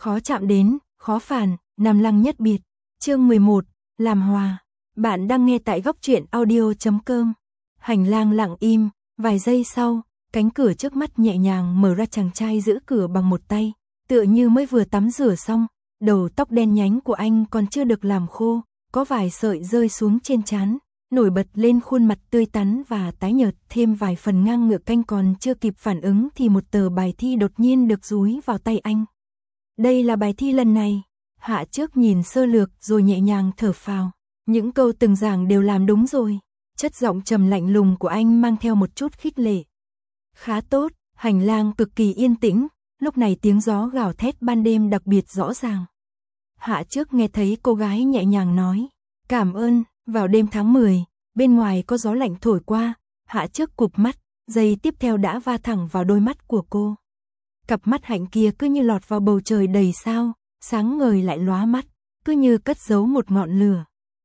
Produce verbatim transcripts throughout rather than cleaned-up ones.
khó chạm đến, khó phản, Nam Lăng nhất biệt. Chương mười một, làm hòa. Bạn đang nghe tại góc truyện audio chấm com. Hành lang lặng im, vài giây sau, cánh cửa trước mắt nhẹ nhàng mở ra, chàng trai giữ cửa bằng một tay, tựa như mới vừa tắm rửa xong, đầu tóc đen nhánh của anh còn chưa được làm khô, có vài sợi rơi xuống trên trán, nổi bật lên khuôn mặt tươi tắn và tái nhợt, thêm vài phần ngang ngược. Anh còn chưa kịp phản ứng thì một tờ bài thi đột nhiên được dúi vào tay anh. Đây là bài thi lần này. Hạ Trước nhìn sơ lược rồi nhẹ nhàng thở phào. Những câu từng giảng đều làm đúng rồi. Chất giọng trầm lạnh lùng của anh mang theo một chút khích lệ. Khá tốt, hành lang cực kỳ yên tĩnh, lúc này tiếng gió gào thét ban đêm đặc biệt rõ ràng. Hạ Trước nghe thấy cô gái nhẹ nhàng nói, cảm ơn. Vào đêm tháng mười, bên ngoài có gió lạnh thổi qua, Hạ Trước cụp mắt, giây tiếp theo đã va thẳng vào đôi mắt của cô. Cặp mắt hạnh kia cứ như lọt vào bầu trời đầy sao, sáng ngời lại lóa mắt, cứ như cất giấu một ngọn lửa.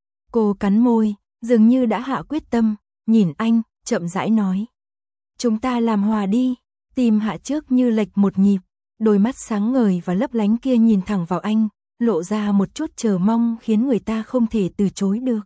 Cô cắn môi, dường như đã hạ quyết tâm, nhìn anh, chậm rãi nói. Chúng ta làm hòa đi. Tim Hạ Trước như lệch một nhịp, đôi mắt sáng ngời và lấp lánh kia nhìn thẳng vào anh, lộ ra một chút chờ mong khiến người ta không thể từ chối được.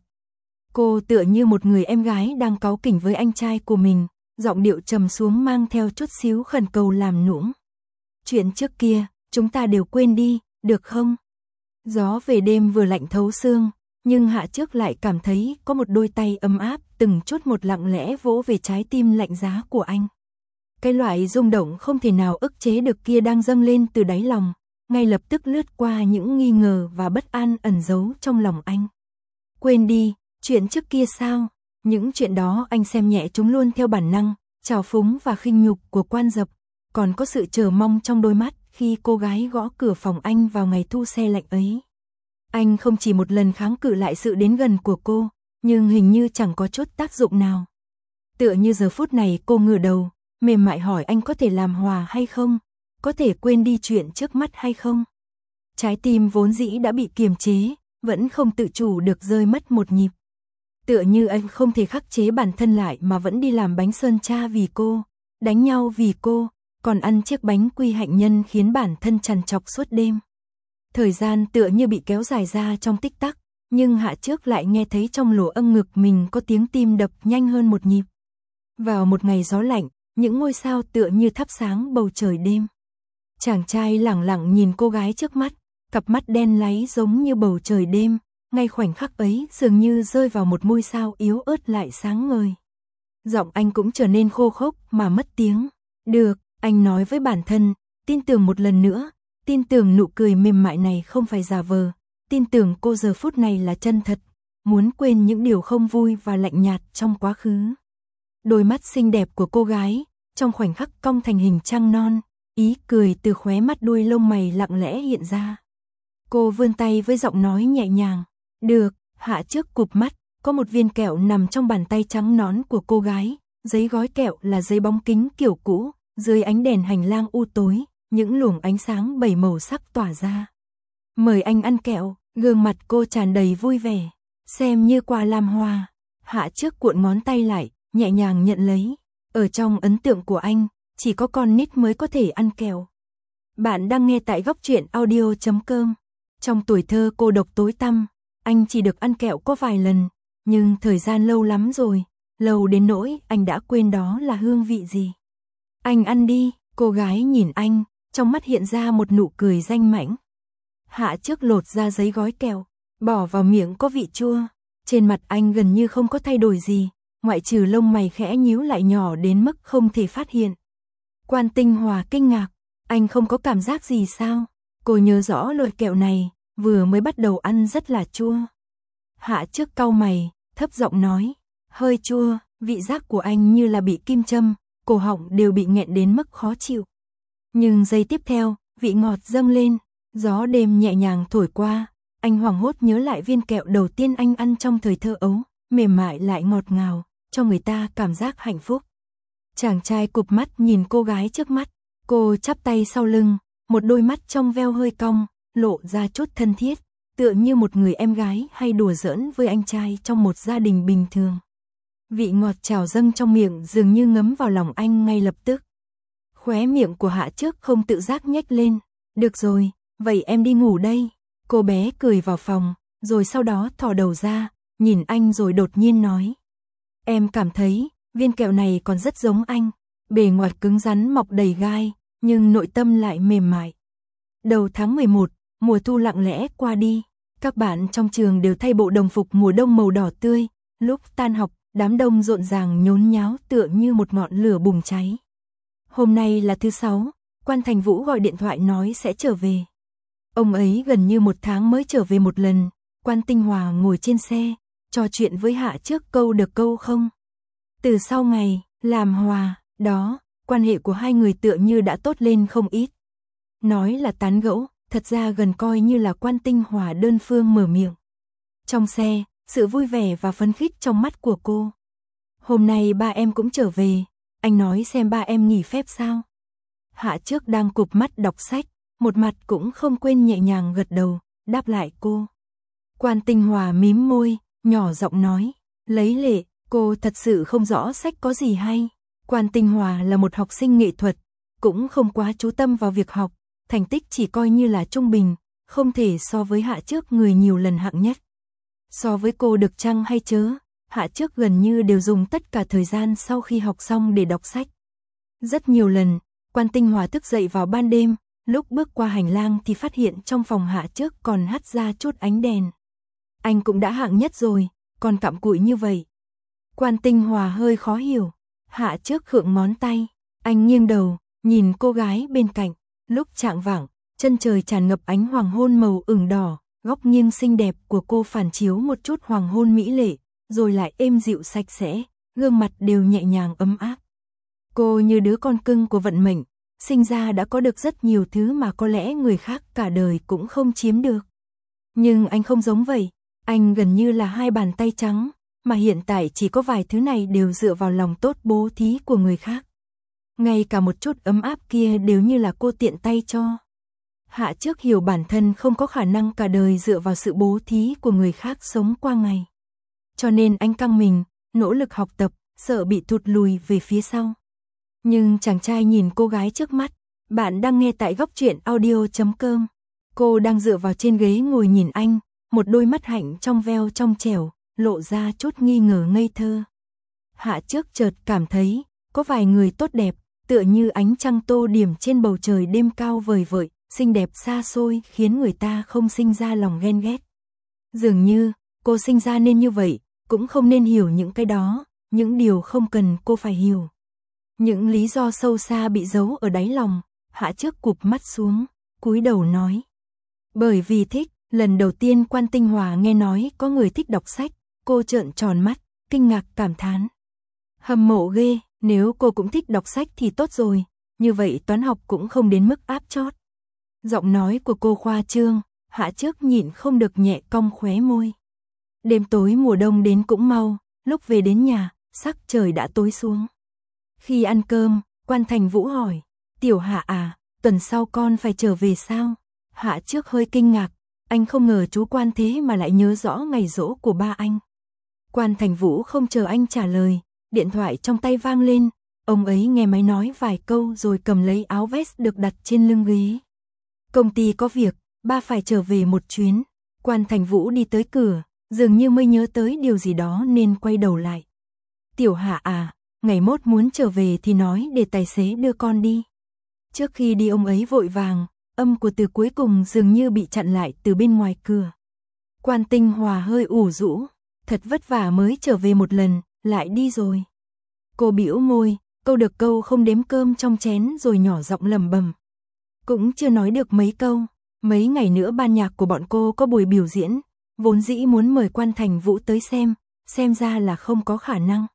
Cô tựa như một người em gái đang cáu kỉnh với anh trai của mình, giọng điệu trầm xuống mang theo chút xíu khẩn cầu làm nũng. Chuyện trước kia, chúng ta đều quên đi, được không? Gió về đêm vừa lạnh thấu xương, nhưng Hạ Trước lại cảm thấy có một đôi tay ấm áp từng chút một lặng lẽ vỗ về trái tim lạnh giá của anh. Cái loại rung động không thể nào ức chế được kia đang dâng lên từ đáy lòng, ngay lập tức lướt qua những nghi ngờ và bất an ẩn giấu trong lòng anh. Quên đi. Chuyện trước kia sao? Những chuyện đó anh xem nhẹ chúng luôn theo bản năng, trào phúng và khinh nhục của Quan Dập, còn có sự chờ mong trong đôi mắt khi cô gái gõ cửa phòng anh vào ngày thu se lạnh ấy. Anh không chỉ một lần kháng cự lại sự đến gần của cô, nhưng hình như chẳng có chút tác dụng nào. Tựa như giờ phút này cô ngửa đầu, mềm mại hỏi anh có thể làm hòa hay không, có thể quên đi chuyện trước mắt hay không. Trái tim vốn dĩ đã bị kiềm chế, vẫn không tự chủ được rơi mất một nhịp. Tựa như anh không thể khắc chế bản thân lại mà vẫn đi làm bánh sơn cha vì cô, đánh nhau vì cô, còn ăn chiếc bánh quy hạnh nhân khiến bản thân trằn trọc suốt đêm. Thời gian tựa như bị kéo dài ra trong tích tắc, nhưng Hạ Trước lại nghe thấy trong lỗ âng ngực mình có tiếng tim đập nhanh hơn một nhịp. Vào một ngày gió lạnh, những ngôi sao tựa như thắp sáng bầu trời đêm. Chàng trai lẳng lặng nhìn cô gái trước mắt, cặp mắt đen láy giống như bầu trời đêm. Ngay khoảnh khắc ấy dường như rơi vào một ngôi sao yếu ớt lại sáng ngời. Giọng anh cũng trở nên khô khốc mà mất tiếng. Được, anh nói với bản thân, tin tưởng một lần nữa, tin tưởng nụ cười mềm mại này không phải giả vờ, tin tưởng cô giờ phút này là chân thật, muốn quên những điều không vui và lạnh nhạt trong quá khứ. Đôi mắt xinh đẹp của cô gái, trong khoảnh khắc cong thành hình trăng non, ý cười từ khóe mắt đuôi lông mày lặng lẽ hiện ra. Cô vươn tay với giọng nói nhẹ nhàng. Được, Hạ Trước cụp mắt, có một viên kẹo nằm trong bàn tay trắng nõn của cô gái, giấy gói kẹo là giấy bóng kính kiểu cũ, dưới ánh đèn hành lang u tối, những luồng ánh sáng bảy màu sắc tỏa ra. Mời anh ăn kẹo, gương mặt cô tràn đầy vui vẻ, xem như quà làm hòa. Hạ Trước cuộn ngón tay lại, nhẹ nhàng nhận lấy, ở trong ấn tượng của anh, chỉ có con nít mới có thể ăn kẹo. Bạn đang nghe tại góc truyện audio chấm com. Trong tuổi thơ cô độc tối tăm, anh chỉ được ăn kẹo có vài lần, nhưng thời gian lâu lắm rồi, lâu đến nỗi anh đã quên đó là hương vị gì. Anh ăn đi, cô gái nhìn anh, trong mắt hiện ra một nụ cười danh mãnh. Hạ Trước lột ra giấy gói kẹo, bỏ vào miệng có vị chua, trên mặt anh gần như không có thay đổi gì, ngoại trừ lông mày khẽ nhíu lại nhỏ đến mức không thể phát hiện. Quan Tinh Hòa kinh ngạc, anh không có cảm giác gì sao? Cô nhớ rõ loại kẹo này, vừa mới bắt đầu ăn rất là chua. Hạ Trước cau mày, thấp giọng nói, hơi chua, vị giác của anh như là bị kim châm, cổ họng đều bị nghẹn đến mức khó chịu. Nhưng giây tiếp theo, vị ngọt dâng lên, gió đêm nhẹ nhàng thổi qua, anh hoảng hốt nhớ lại viên kẹo đầu tiên anh ăn trong thời thơ ấu, mềm mại lại ngọt ngào, cho người ta cảm giác hạnh phúc. Chàng trai cụp mắt nhìn cô gái trước mắt, cô chắp tay sau lưng, một đôi mắt trong veo hơi cong, lộ ra chút thân thiết, tựa như một người em gái hay đùa giỡn với anh trai trong một gia đình bình thường. Vị ngọt trào dâng trong miệng dường như ngấm vào lòng anh ngay lập tức. Khóe miệng của Hạ Trước không tự giác nhếch lên, được rồi, vậy em đi ngủ đây. Cô bé cười vào phòng, rồi sau đó thò đầu ra, nhìn anh rồi đột nhiên nói. Em cảm thấy, viên kẹo này còn rất giống anh, bề ngoài cứng rắn mọc đầy gai, nhưng nội tâm lại mềm mại. Đầu tháng mười một, mùa thu lặng lẽ qua đi, các bạn trong trường đều thay bộ đồng phục mùa đông màu đỏ tươi, lúc tan học, đám đông rộn ràng nhốn nháo tựa như một ngọn lửa bùng cháy. Hôm nay là thứ sáu, Quan Thành Vũ gọi điện thoại nói sẽ trở về. Ông ấy gần như một tháng mới trở về một lần. Quan Tinh Hòa ngồi trên xe, trò chuyện với Hạ Trước câu được câu không. Từ sau ngày làm hòa đó, quan hệ của hai người tựa như đã tốt lên không ít. Nói là tán gẫu, thật ra gần coi như là Quan Tinh Hòa đơn phương mở miệng. Trong xe, sự vui vẻ và phấn khích trong mắt của cô. Hôm nay ba em cũng trở về, anh nói xem ba em nghỉ phép sao. Hạ Trước đang cụp mắt đọc sách, một mặt cũng không quên nhẹ nhàng gật đầu, đáp lại cô. Quan Tinh Hòa mím môi, nhỏ giọng nói, lấy lệ, cô thật sự không rõ sách có gì hay. Quan Tinh Hòa là một học sinh nghệ thuật, cũng không quá chú tâm vào việc học, thành tích chỉ coi như là trung bình, không thể so với Hạ Trước người nhiều lần hạng nhất. So với cô được chăng hay chớ, Hạ Trước gần như đều dùng tất cả thời gian sau khi học xong để đọc sách. Rất nhiều lần, Quan Tinh Hòa thức dậy vào ban đêm, lúc bước qua hành lang thì phát hiện trong phòng Hạ Trước còn hắt ra chút ánh đèn. Anh cũng đã hạng nhất rồi, còn cặm cụi như vậy. Quan Tinh Hòa hơi khó hiểu. Hạ Trước khựng ngón tay, anh nghiêng đầu, nhìn cô gái bên cạnh. Lúc chạng vạng, chân trời tràn ngập ánh hoàng hôn màu ửng đỏ, góc nghiêng xinh đẹp của cô phản chiếu một chút hoàng hôn mỹ lệ, rồi lại êm dịu sạch sẽ, gương mặt đều nhẹ nhàng ấm áp. Cô như đứa con cưng của vận mệnh, sinh ra đã có được rất nhiều thứ mà có lẽ người khác cả đời cũng không chiếm được. Nhưng anh không giống vậy, anh gần như là hai bàn tay trắng, mà hiện tại chỉ có vài thứ này đều dựa vào lòng tốt bố thí của người khác. Ngay cả một chút ấm áp kia đều như là cô tiện tay cho. Hạ Trước hiểu bản thân không có khả năng cả đời dựa vào sự bố thí của người khác sống qua ngày. Cho nên anh căng mình, nỗ lực học tập, sợ bị thụt lùi về phía sau. Nhưng chàng trai nhìn cô gái trước mắt, bạn đang nghe tại góc truyện audio chấm com. Cô đang dựa vào trên ghế ngồi nhìn anh, một đôi mắt hạnh trong veo trong trẻo, lộ ra chút nghi ngờ ngây thơ. Hạ Trước chợt cảm thấy, có vài người tốt đẹp, tựa như ánh trăng tô điểm trên bầu trời đêm cao vời vợi, xinh đẹp xa xôi khiến người ta không sinh ra lòng ghen ghét. Dường như, cô sinh ra nên như vậy, cũng không nên hiểu những cái đó, những điều không cần cô phải hiểu. Những lý do sâu xa bị giấu ở đáy lòng, Hạ Trước cụp mắt xuống, cúi đầu nói. Bởi vì thích, lần đầu tiên Quan Tinh Hòa nghe nói có người thích đọc sách, cô trợn tròn mắt, kinh ngạc cảm thán. Hâm mộ ghê, nếu cô cũng thích đọc sách thì tốt rồi, như vậy toán học cũng không đến mức áp chót. Giọng nói của cô khoa trương, Hạ Trước nhịn không được nhẹ cong khóe môi. Đêm tối mùa đông đến cũng mau, lúc về đến nhà, sắc trời đã tối xuống. Khi ăn cơm, Quan Thành Vũ hỏi, Tiểu Hạ à, tuần sau con phải trở về sao? Hạ Trước hơi kinh ngạc, anh không ngờ chú Quan thế mà lại nhớ rõ ngày giỗ của ba anh. Quan Thành Vũ không chờ anh trả lời, điện thoại trong tay vang lên, ông ấy nghe máy nói vài câu rồi cầm lấy áo vest được đặt trên lưng ghế. Công ty có việc, ba phải trở về một chuyến. Quan Thành Vũ đi tới cửa, dường như mới nhớ tới điều gì đó nên quay đầu lại. Tiểu Hạ à, ngày mốt muốn trở về thì nói để tài xế đưa con đi. Trước khi đi ông ấy vội vàng, âm của từ cuối cùng dường như bị chặn lại từ bên ngoài cửa. Quan Tinh Hòa hơi ủ rũ, thật vất vả mới trở về một lần, lại đi rồi. Cô bĩu môi, câu được câu không đếm cơm trong chén rồi nhỏ giọng lẩm bẩm. Cũng chưa nói được mấy câu, mấy ngày nữa ban nhạc của bọn cô có buổi biểu diễn, vốn dĩ muốn mời Quan Thành Vũ tới xem, xem ra là không có khả năng.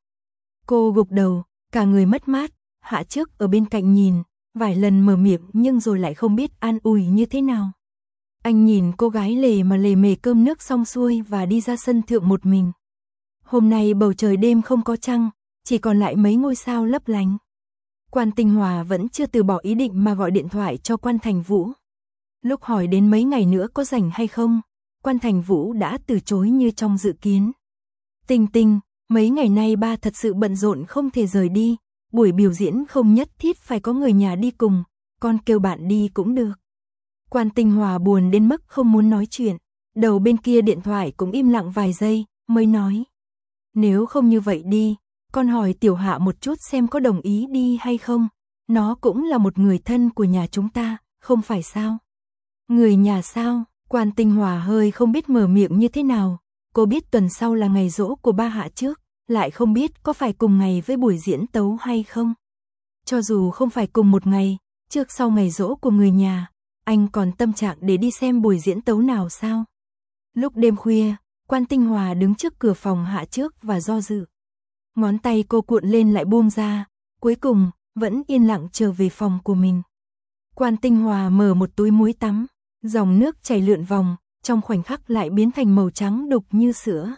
Cô gục đầu, cả người mất mát, Hạ Trước ở bên cạnh nhìn, vài lần mở miệng nhưng rồi lại không biết an ủi như thế nào. Anh nhìn cô gái lề mà lề mề cơm nước xong xuôi và đi ra sân thượng một mình. Hôm nay bầu trời đêm không có trăng, chỉ còn lại mấy ngôi sao lấp lánh. Quan Tinh Hòa vẫn chưa từ bỏ ý định mà gọi điện thoại cho Quan Thành Vũ. Lúc hỏi đến mấy ngày nữa có rảnh hay không, Quan Thành Vũ đã từ chối như trong dự kiến. Tinh Tinh, mấy ngày nay ba thật sự bận rộn không thể rời đi, buổi biểu diễn không nhất thiết phải có người nhà đi cùng, con kêu bạn đi cũng được. Quan Tinh Hòa buồn đến mức không muốn nói chuyện, đầu bên kia điện thoại cũng im lặng vài giây, mới nói. Nếu không như vậy đi, con hỏi Tiểu Hạ một chút xem có đồng ý đi hay không, nó cũng là một người thân của nhà chúng ta, không phải sao? Người nhà sao? Quan Tinh Hòa hơi không biết mở miệng như thế nào, cô biết tuần sau là ngày giỗ của ba Hạ trước, lại không biết có phải cùng ngày với buổi diễn tấu hay không. Cho dù không phải cùng một ngày, trước sau ngày giỗ của người nhà, anh còn tâm trạng để đi xem buổi diễn tấu nào sao? Lúc đêm khuya, Quan Tinh Hòa đứng trước cửa phòng Hạ trước và do dự. Ngón tay cô cuộn lên lại buông ra, cuối cùng, vẫn yên lặng trở về phòng của mình. Quan Tinh Hòa mở một túi muối tắm, dòng nước chảy lượn vòng, trong khoảnh khắc lại biến thành màu trắng đục như sữa.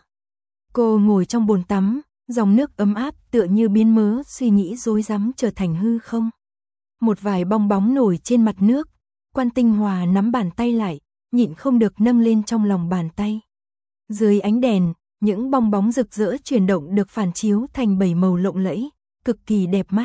Cô ngồi trong bồn tắm, dòng nước ấm áp tựa như biến mớ suy nghĩ rối rắm trở thành hư không. Một vài bong bóng nổi trên mặt nước, Quan Tinh Hòa nắm bàn tay lại, nhịn không được nâng lên trong lòng bàn tay. Dưới ánh đèn, những bong bóng rực rỡ chuyển động được phản chiếu thành bảy màu lộng lẫy, cực kỳ đẹp mắt.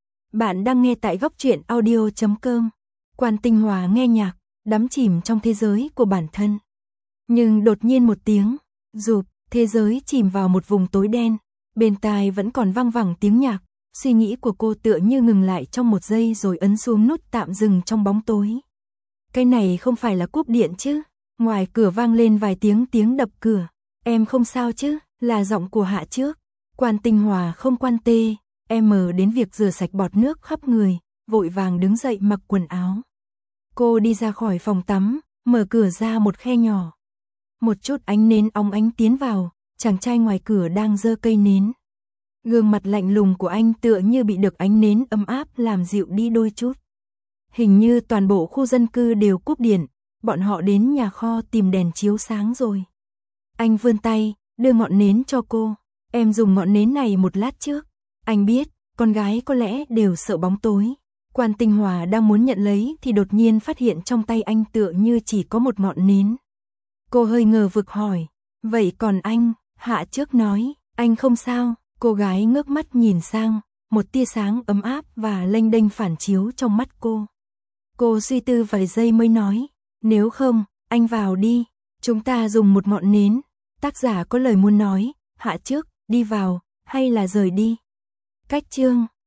Bạn đang nghe tại góc truyện audio chấm com. Quan Tinh Hòa nghe nhạc, đắm chìm trong thế giới của bản thân. Nhưng đột nhiên một tiếng, rụp, thế giới chìm vào một vùng tối đen, bên tai vẫn còn vang vẳng tiếng nhạc, suy nghĩ của cô tựa như ngừng lại trong một giây rồi ấn xuống nút tạm dừng trong bóng tối. Cái này không phải là cúp điện chứ? Ngoài cửa vang lên vài tiếng tiếng đập cửa. Em không sao chứ? Là giọng của Hạ trước. Quan Tinh Hòa không quan tê, em mờ đến việc rửa sạch bọt nước khắp người, vội vàng đứng dậy mặc quần áo. Cô đi ra khỏi phòng tắm, mở cửa ra một khe nhỏ. Một chút ánh nến óng ánh tiến vào, chàng trai ngoài cửa đang giơ cây nến. Gương mặt lạnh lùng của anh tựa như bị được ánh nến ấm áp làm dịu đi đôi chút. Hình như toàn bộ khu dân cư đều cúp điện, bọn họ đến nhà kho tìm đèn chiếu sáng rồi. Anh vươn tay, đưa ngọn nến cho cô. Em dùng ngọn nến này một lát trước. Anh biết, con gái có lẽ đều sợ bóng tối. Quan Tinh Hòa đang muốn nhận lấy thì đột nhiên phát hiện trong tay anh tựa như chỉ có một ngọn nến. Cô hơi ngờ vực hỏi, vậy còn anh? Hạ trước nói, anh không sao. Cô gái ngước mắt nhìn sang, một tia sáng ấm áp và lênh đênh phản chiếu trong mắt cô. Cô suy tư vài giây mới nói, nếu không, anh vào đi, chúng ta dùng một ngọn nến. Tác giả có lời muốn nói, Hạ trước, đi vào, hay là rời đi? Cách chương